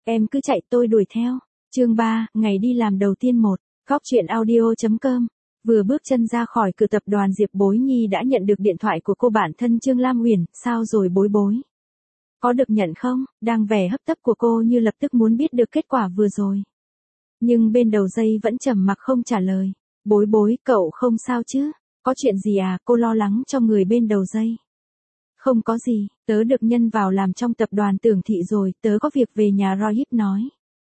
Em cứ chạy tôi đuổi theo. Chương 3, ngày đi làm đầu tiên 1. Góc truyện audio.com. Vừa bước chân ra khỏi cửa tập đoàn Diệp Bối Nhi đã nhận được điện thoại của cô bạn thân Trương Lam Huyền. Sao rồi Bối Bối? Có được nhận không? Đang vẻ hấp tấp của cô như lập tức muốn biết được kết quả vừa rồi. Nhưng bên đầu dây vẫn trầm mặc không trả lời. Bối Bối, cậu không sao chứ? Có chuyện gì à? Cô lo lắng cho người bên đầu dây. Không có gì, tớ được nhân vào làm trong tập đoàn Tưởng Thị rồi, tớ có việc về nhà. Rohit nói.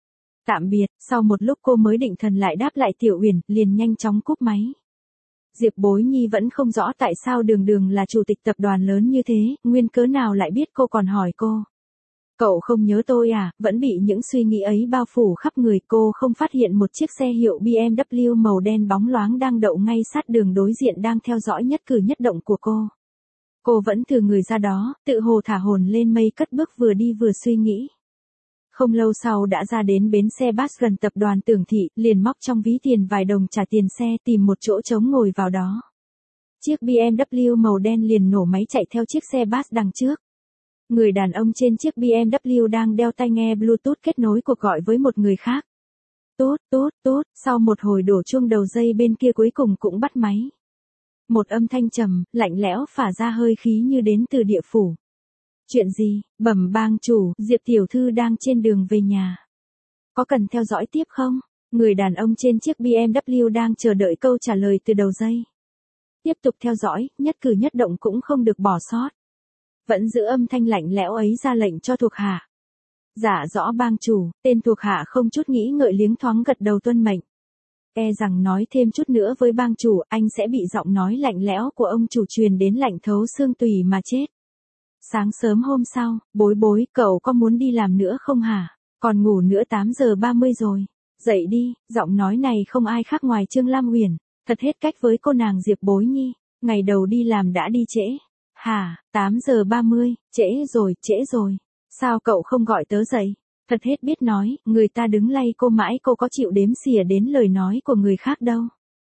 Tạm biệt, sau một lúc cô mới định thần lại đáp lại Tiểu Uyển, liền nhanh chóng cúp máy. Diệp Bối Nhi vẫn không rõ tại sao Đường Đường là chủ tịch tập đoàn lớn như thế, nguyên cớ nào lại biết cô còn hỏi cô. Cậu không nhớ tôi à? Vẫn bị những suy nghĩ ấy bao phủ khắp người. Cô không phát hiện một chiếc xe hiệu BMW màu đen bóng loáng đang đậu ngay sát đường đối diện đang theo dõi nhất cử nhất động của cô. Cô vẫn thừa người ra đó, tự hồ thả hồn lên mây cất bước vừa đi vừa suy nghĩ. Không lâu sau đã ra đến bến xe bus gần tập đoàn Tưởng Thị, liền móc trong ví tiền vài đồng trả tiền xe, tìm một chỗ trống ngồi vào đó. Chiếc BMW màu đen liền nổ máy chạy theo chiếc xe bus đằng trước. Người đàn ông trên chiếc BMW đang đeo tai nghe Bluetooth kết nối cuộc gọi với một người khác. Tốt, tốt, tốt, sau một hồi đổ chuông đầu dây bên kia cuối cùng cũng bắt máy. Một âm thanh trầm, lạnh lẽo phả ra hơi khí như đến từ địa phủ. Chuyện gì? Bẩm bang chủ, Diệp tiểu thư đang trên đường về nhà. Có cần theo dõi tiếp không? Người đàn ông trên chiếc BMW đang chờ đợi câu trả lời từ đầu dây. Tiếp tục theo dõi, nhất cử nhất động cũng không được bỏ sót. Vẫn giữ âm thanh lạnh lẽo ấy ra lệnh cho thuộc hạ. Dạ rõ bang chủ, tên thuộc hạ không chút nghĩ ngợi liếng thoáng gật đầu tuân mệnh. E rằng nói thêm chút nữa với bang chủ, anh sẽ bị giọng nói lạnh lẽo của ông chủ truyền đến lạnh thấu xương tủy mà chết. Sáng sớm hôm sau, Bối Bối, cậu có muốn đi làm nữa không hả? Còn ngủ nữa 8 giờ 30 rồi. Dậy đi, giọng nói này không ai khác ngoài Trương Lam Huyền. Thật hết cách với cô nàng Diệp Bối Nhi. Ngày đầu đi làm đã đi trễ. Hả, 8 giờ 30, trễ rồi. Sao cậu không gọi tớ dậy? Thật hết biết nói, người ta đứng lay cô mãi cô có chịu đếm xỉa đến lời nói của người khác đâu.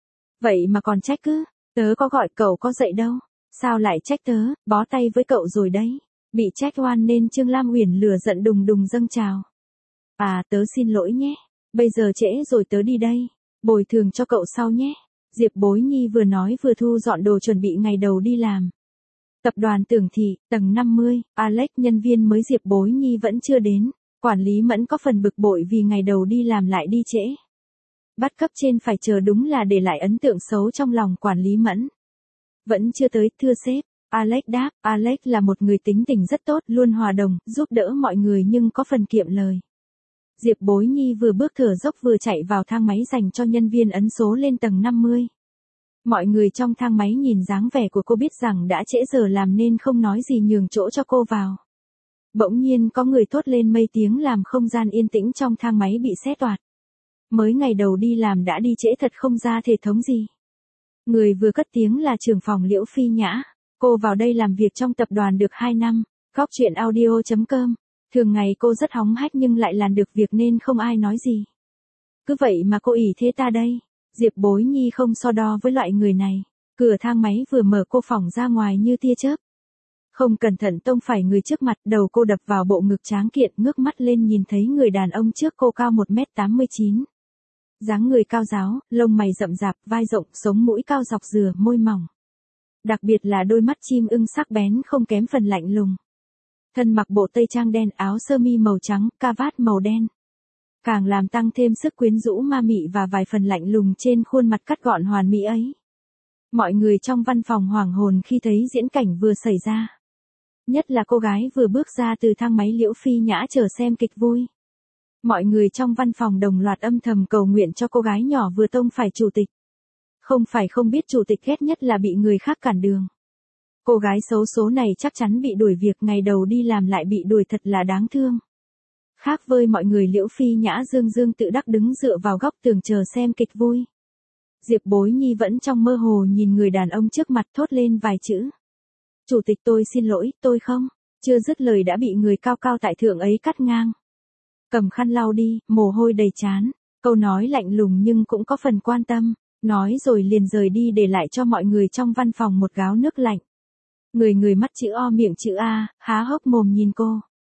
Vậy mà còn trách cứ, tớ có gọi cậu có dậy đâu. Sao lại trách tớ, bó tay với cậu rồi đấy. Bị trách oan nên Trương Lam Huyền lửa giận đùng đùng dâng trào. À tớ xin lỗi nhé, bây giờ trễ rồi tớ đi đây. Bồi thường cho cậu sau nhé. Diệp Bối Nhi vừa nói vừa thu dọn đồ chuẩn bị ngày đầu đi làm. Tập đoàn Tưởng Thị, tầng 50, Alex nhân viên mới Diệp Bối Nhi vẫn chưa đến. Quản lý Mẫn có phần bực bội vì ngày đầu đi làm lại đi trễ. Bắt cấp trên phải chờ đúng là để lại ấn tượng xấu trong lòng quản lý Mẫn. Vẫn chưa tới, thưa sếp. Alex đáp, Alex là một người tính tình rất tốt, luôn hòa đồng, giúp đỡ mọi người nhưng có phần kiệm lời. Diệp Bối Nhi vừa bước thở dốc vừa chạy vào thang máy dành cho nhân viên ấn số lên tầng 50. Mọi người trong thang máy nhìn dáng vẻ của cô biết rằng đã trễ giờ làm nên không nói gì nhường chỗ cho cô vào. Bỗng nhiên có người thốt lên mấy tiếng làm không gian yên tĩnh trong thang máy bị xé toạc. Mới ngày đầu đi làm đã đi trễ thật không ra thể thống gì. Người vừa cất tiếng là trưởng phòng Liễu Phi Nhã. Cô vào đây làm việc trong tập đoàn được 2 năm. Góc truyện audio.com. Thường ngày cô rất hóng hách nhưng lại làm được việc nên không ai nói gì. Cứ vậy mà cô ỷ thế ta đây. Diệp Bối Nhi không so đo với loại người này. Cửa thang máy vừa mở cô phỏng ra ngoài như tia chớp. Không cẩn thận tông phải người trước mặt, đầu cô đập vào bộ ngực tráng kiện, ngước mắt lên nhìn thấy người đàn ông trước cô cao 1m89. Dáng người cao ráo, lông mày rậm rạp, vai rộng, sống mũi cao dọc dừa, môi mỏng. Đặc biệt là đôi mắt chim ưng sắc bén không kém phần lạnh lùng. Thân mặc bộ tây trang đen, áo sơ mi màu trắng, cà vạt màu đen. Càng làm tăng thêm sức quyến rũ ma mị và vài phần lạnh lùng trên khuôn mặt cắt gọn hoàn mỹ ấy. Mọi người trong văn phòng hoảng hồn khi thấy diễn cảnh vừa xảy ra. Nhất là cô gái vừa bước ra từ thang máy Liễu Phi Nhã chờ xem kịch vui. Mọi người trong văn phòng đồng loạt âm thầm cầu nguyện cho cô gái nhỏ vừa tông phải chủ tịch. Không phải không biết chủ tịch ghét nhất là bị người khác cản đường. Cô gái xấu số này chắc chắn bị đuổi việc, ngày đầu đi làm lại bị đuổi thật là đáng thương. Khác với mọi người, Liễu Phi Nhã dương dương tự đắc đứng dựa vào góc tường chờ xem kịch vui. Diệp Bối Nhi vẫn trong mơ hồ nhìn người đàn ông trước mặt thốt lên vài chữ. Chủ tịch tôi xin lỗi, tôi không. Chưa dứt lời đã bị người cao cao tại thượng ấy cắt ngang. Cầm khăn lau đi, mồ hôi đầy trán. Câu nói lạnh lùng nhưng cũng có phần quan tâm. Nói rồi liền rời đi để lại cho mọi người trong văn phòng một gáo nước lạnh. Người mắt chữ O miệng chữ A, há hốc mồm nhìn cô.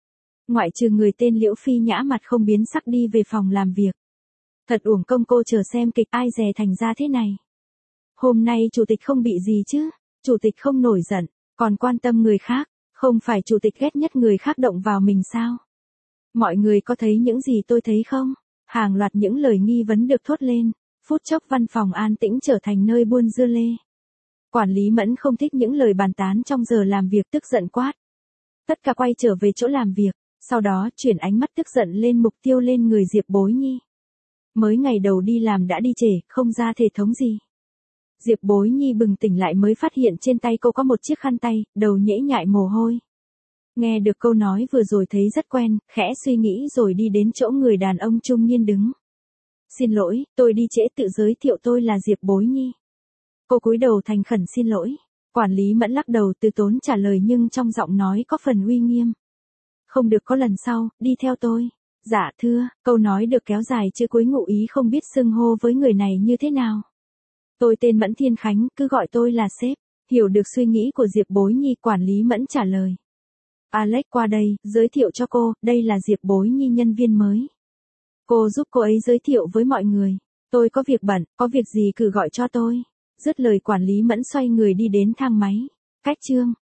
Ngoại trừ người tên Liễu Phi Nhã mặt không biến sắc đi về phòng làm việc. Thật uổng công cô chờ xem kịch ai dè thành ra thế này. Hôm nay chủ tịch không bị gì chứ, chủ tịch không nổi giận, còn quan tâm người khác, không phải chủ tịch ghét nhất người khác động vào mình sao? Mọi người có thấy những gì tôi thấy không? Hàng loạt những lời nghi vấn được thốt lên, phút chốc văn phòng an tĩnh trở thành nơi buôn dưa lê. Quản lý Mẫn không thích những lời bàn tán trong giờ làm việc tức giận quát. Tất cả quay trở về chỗ làm việc, sau đó chuyển ánh mắt tức giận lên mục tiêu lên người Diệp Bối Nhi. Mới ngày đầu đi làm đã đi trễ, không ra thể thống gì. Diệp Bối Nhi bừng tỉnh lại mới phát hiện trên tay cô có một chiếc khăn tay, đầu nhễ nhại mồ hôi. Nghe được câu nói vừa rồi thấy rất quen, khẽ suy nghĩ rồi đi đến chỗ người đàn ông trung niên đứng. Xin lỗi, tôi đi trễ, tự giới thiệu tôi là Diệp Bối Nhi. Cô cúi đầu thành khẩn xin lỗi. Quản lý Mẫn lắc đầu từ tốn trả lời nhưng trong giọng nói có phần uy nghiêm. Không được có lần sau, đi theo tôi. Dạ thưa, câu nói được kéo dài chứ cuối ngụ ý không biết xưng hô với người này như thế nào. Tôi tên Mẫn Thiên Khánh, cứ gọi tôi là sếp. Hiểu được suy nghĩ của Diệp Bối Nhi, quản lý Mẫn trả lời. Alex qua đây, giới thiệu cho cô, đây là Diệp Bối Nhi nhân viên mới. Cô giúp cô ấy giới thiệu với mọi người. Tôi có việc bận, có việc gì cứ gọi cho tôi. Dứt lời quản lý Mẫn xoay người đi đến thang máy. Cách chương